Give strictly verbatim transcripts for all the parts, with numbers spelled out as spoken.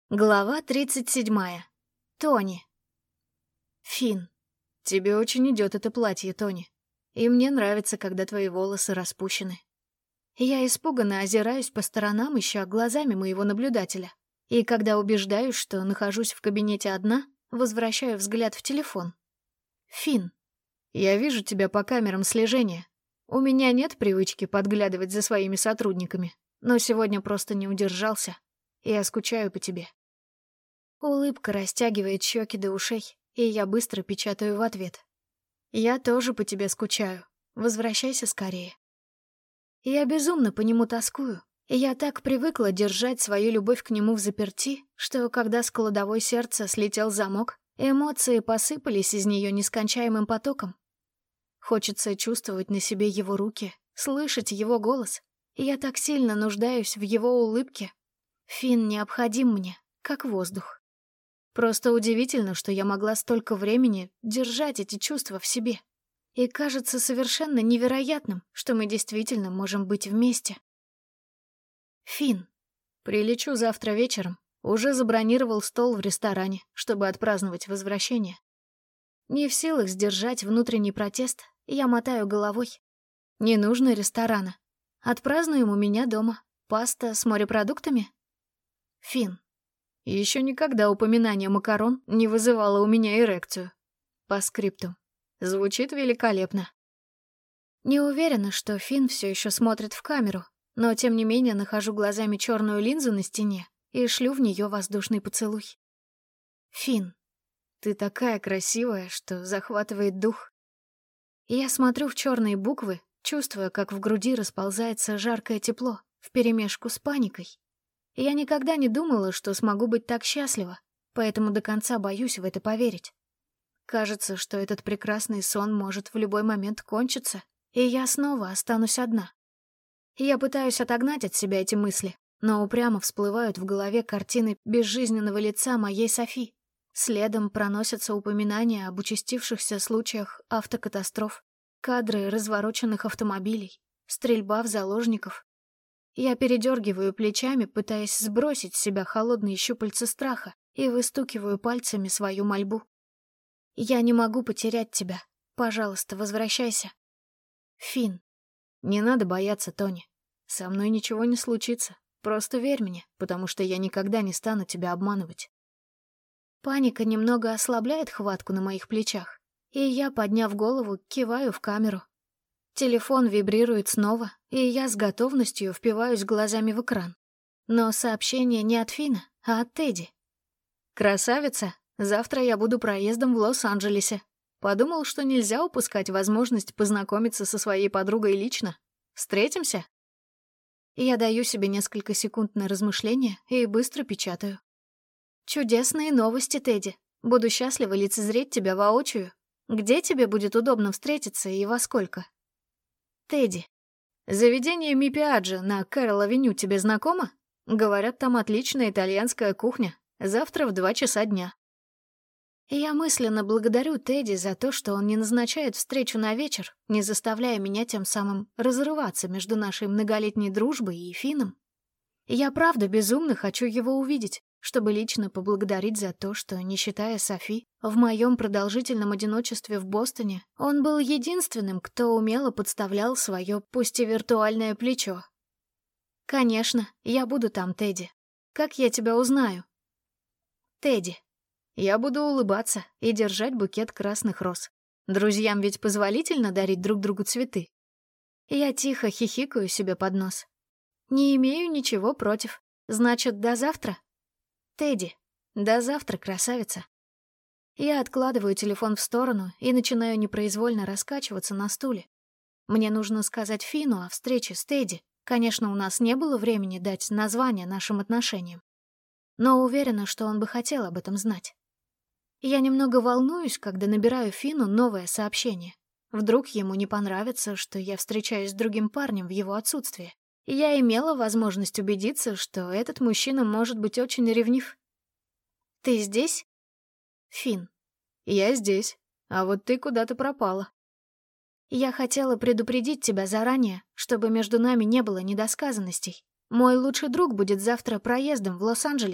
Глава тридцать седьмая. Тони. Финн, тебе очень идет это платье, Тони. И мне нравится, когда твои волосы распущены. Я испуганно озираюсь по сторонам, ища глазами моего наблюдателя. И когда убеждаюсь, что нахожусь в кабинете одна, возвращаю взгляд в телефон. Финн, я вижу тебя по камерам слежения. У меня нет привычки подглядывать за своими сотрудниками, но сегодня просто не удержался. Я скучаю по тебе. Улыбка растягивает щеки до ушей, и я быстро печатаю в ответ. Я тоже по тебе скучаю. Возвращайся скорее. Я безумно по нему тоскую, и я так привыкла держать свою любовь к нему взаперти, что когда с кладовой сердца слетел замок, эмоции посыпались из нее нескончаемым потоком. Хочется чувствовать на себе его руки, слышать его голос, и я так сильно нуждаюсь в его улыбке. Финн необходим мне, как воздух. Просто удивительно, что я могла столько времени держать эти чувства в себе. И кажется совершенно невероятным, что мы действительно можем быть вместе. Финн, прилечу завтра вечером. Уже забронировал стол в ресторане, чтобы отпраздновать возвращение. Не в силах сдержать внутренний протест, я мотаю головой. Не нужно ресторана. Отпразднуем у меня дома. Паста с морепродуктами? Финн. Еще никогда упоминание макарон не вызывало у меня эрекцию. По скрипту. Звучит великолепно. Не уверена, что Финн все еще смотрит в камеру, но тем не менее нахожу глазами черную линзу на стене и шлю в нее воздушный поцелуй. Финн, ты такая красивая, что захватывает дух. Я смотрю в черные буквы, чувствуя, как в груди расползается жаркое тепло вперемешку с паникой. Я никогда не думала, что смогу быть так счастлива, поэтому до конца боюсь в это поверить. Кажется, что этот прекрасный сон может в любой момент кончиться, и я снова останусь одна. Я пытаюсь отогнать от себя эти мысли, но упрямо всплывают в голове картины безжизненного лица моей Софи. Следом проносятся упоминания об участившихся случаях автокатастроф, кадры развороченных автомобилей, стрельба в заложников. Я передергиваю плечами, пытаясь сбросить с себя холодные щупальца страха, и выстукиваю пальцами свою мольбу. Я не могу потерять тебя. Пожалуйста, возвращайся. Финн. Не надо бояться, Тони. Со мной ничего не случится. Просто верь мне, потому что я никогда не стану тебя обманывать. Паника немного ослабляет хватку на моих плечах, и я, подняв голову, киваю в камеру. Телефон вибрирует снова, и я с готовностью впиваюсь глазами в экран. Но сообщение не от Финна, а от Тедди. «Красавица, завтра я буду проездом в Лос-Анджелесе. Подумал, что нельзя упускать возможность познакомиться со своей подругой лично. Встретимся?» Я даю себе несколько секунд на размышление и быстро печатаю. «Чудесные новости, Тедди. Буду счастлива лицезреть тебя воочию. Где тебе будет удобно встретиться и во сколько?» Тедди. Заведение Ми-Пиаджо на Кэрол-авеню тебе знакомо? Говорят, там отличная итальянская кухня. Завтра в два часа дня. Я мысленно благодарю Тедди за то, что он не назначает встречу на вечер, не заставляя меня тем самым разрываться между нашей многолетней дружбой и Финном. Я правда безумно хочу его увидеть, чтобы лично поблагодарить за то, что, не считая Софи, в моем продолжительном одиночестве в Бостоне он был единственным, кто умело подставлял свое, пусть и виртуальное плечо. Конечно, я буду там, Тедди. Как я тебя узнаю? Тедди. Я буду улыбаться и держать букет красных роз. Друзьям ведь позволительно дарить друг другу цветы. Я тихо хихикаю себе под нос. Не имею ничего против. Значит, до завтра? Тедди, до завтра, красавица. Я откладываю телефон в сторону и начинаю непроизвольно раскачиваться на стуле. Мне нужно сказать Финну о встрече с Тедди. Конечно, у нас не было времени дать название нашим отношениям. Но уверена, что он бы хотел об этом знать. Я немного волнуюсь, когда набираю Финну новое сообщение. Вдруг ему не понравится, что я встречаюсь с другим парнем в его отсутствие. Я имела возможность убедиться, что этот мужчина может быть очень ревнив. «Ты здесь?» Финн. «Я здесь. А вот ты куда-то пропала». «Я хотела предупредить тебя заранее, чтобы между нами не было недосказанностей. Мой лучший друг будет завтра проездом в Лос-Анджелесе,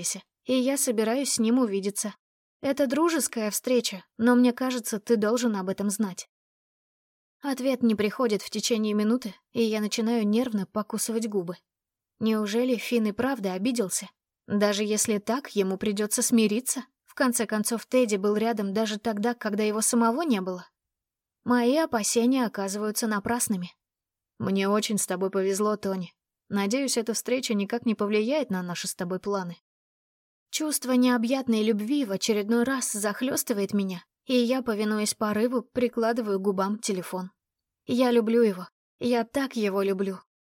и я собираюсь с ним увидеться. Это дружеская встреча, но мне кажется, ты должен об этом знать». Ответ не приходит в течение минуты, и я начинаю нервно покусывать губы. Неужели Финн и правда обиделся? Даже если так, ему придется смириться. В конце концов, Тедди был рядом даже тогда, когда его самого не было. Мои опасения оказываются напрасными. «Мне очень с тобой повезло, Тони. Надеюсь, эта встреча никак не повлияет на наши с тобой планы». Чувство необъятной любви в очередной раз захлестывает меня, и я, повинуясь порыву, прикладываю к губам телефон. Я люблю его. Я так его люблю.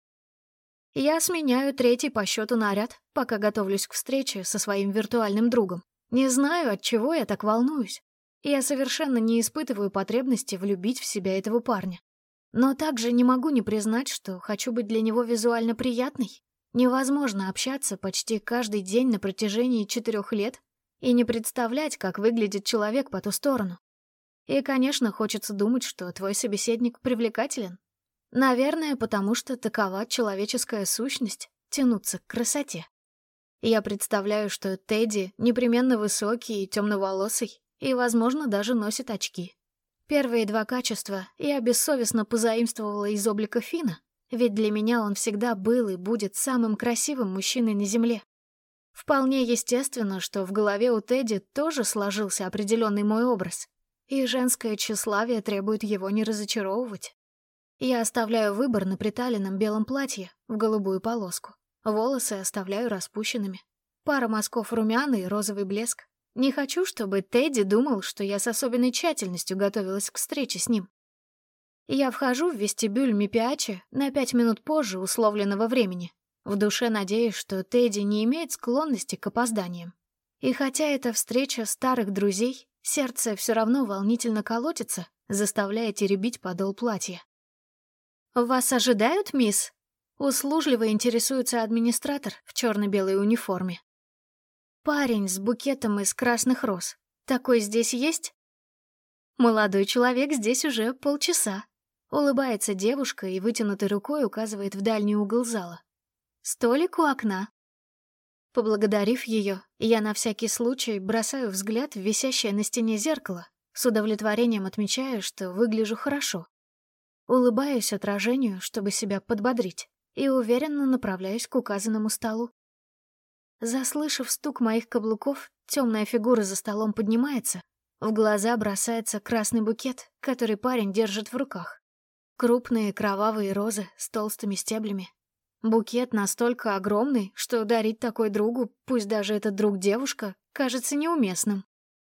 Я сменяю третий по счету наряд, пока готовлюсь к встрече со своим виртуальным другом. Не знаю, от чего я так волнуюсь. Я совершенно не испытываю потребности влюбить в себя этого парня. Но также не могу не признать, что хочу быть для него визуально приятной. Невозможно общаться почти каждый день на протяжении четырех лет и не представлять, как выглядит человек по ту сторону. И, конечно, хочется думать, что твой собеседник привлекателен. Наверное, потому что такова человеческая сущность — тянуться к красоте. Я представляю, что Тедди непременно высокий и темноволосый, и, возможно, даже носит очки. Первые два качества я бессовестно позаимствовала из облика Финна, ведь для меня он всегда был и будет самым красивым мужчиной на Земле. Вполне естественно, что в голове у Тедди тоже сложился определенный мой образ, и женское тщеславие требует его не разочаровывать. Я оставляю выбор на приталенном белом платье в голубую полоску. Волосы оставляю распущенными. Пара мазков румяна и розовый блеск. Не хочу, чтобы Тедди думал, что я с особенной тщательностью готовилась к встрече с ним. Я вхожу в вестибюль Мипиачи на пять минут позже условленного времени, в душе надеясь, что Тедди не имеет склонности к опозданиям. И хотя это встреча старых друзей, сердце все равно волнительно колотится, заставляя теребить подол платья. «Вас ожидают, мисс?» Услужливо интересуется администратор в черно-белой униформе. «Парень с букетом из красных роз. Такой здесь есть?» «Молодой человек здесь уже полчаса». Улыбается девушка и вытянутой рукой указывает в дальний угол зала. «Столик у окна». Поблагодарив ее, я на всякий случай бросаю взгляд в висящее на стене зеркало, с удовлетворением отмечаю, что выгляжу хорошо. Улыбаюсь отражению, чтобы себя подбодрить, и уверенно направляюсь к указанному столу. Заслышав стук моих каблуков, темная фигура за столом поднимается, в глаза бросается красный букет, который парень держит в руках. Крупные кровавые розы с толстыми стеблями. Букет настолько огромный, что дарить такой другу, пусть даже этот друг девушка, кажется неуместным.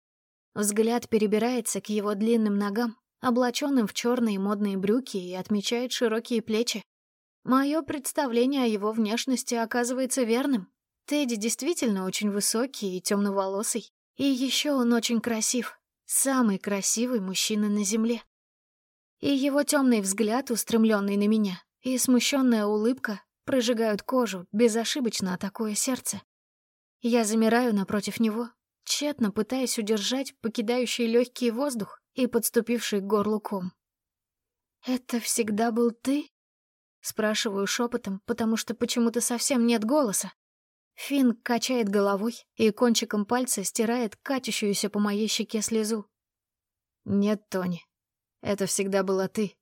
Взгляд перебирается к его длинным ногам, облаченным в черные модные брюки, и отмечает широкие плечи. Мое представление о его внешности оказывается верным. Тедди действительно очень высокий и темноволосый. И еще он очень красив. Самый красивый мужчина на Земле. И его темный взгляд, устремленный на меня, и смущенная улыбка прожигают кожу, безошибочно атакуя сердце. Я замираю напротив него, тщетно пытаясь удержать покидающий легкий воздух и подступивший к горлу ком. «Это всегда был ты?» Спрашиваю шепотом, потому что почему-то совсем нет голоса. Финн качает головой и кончиком пальца стирает катящуюся по моей щеке слезу. «Нет, Тони, это всегда была ты.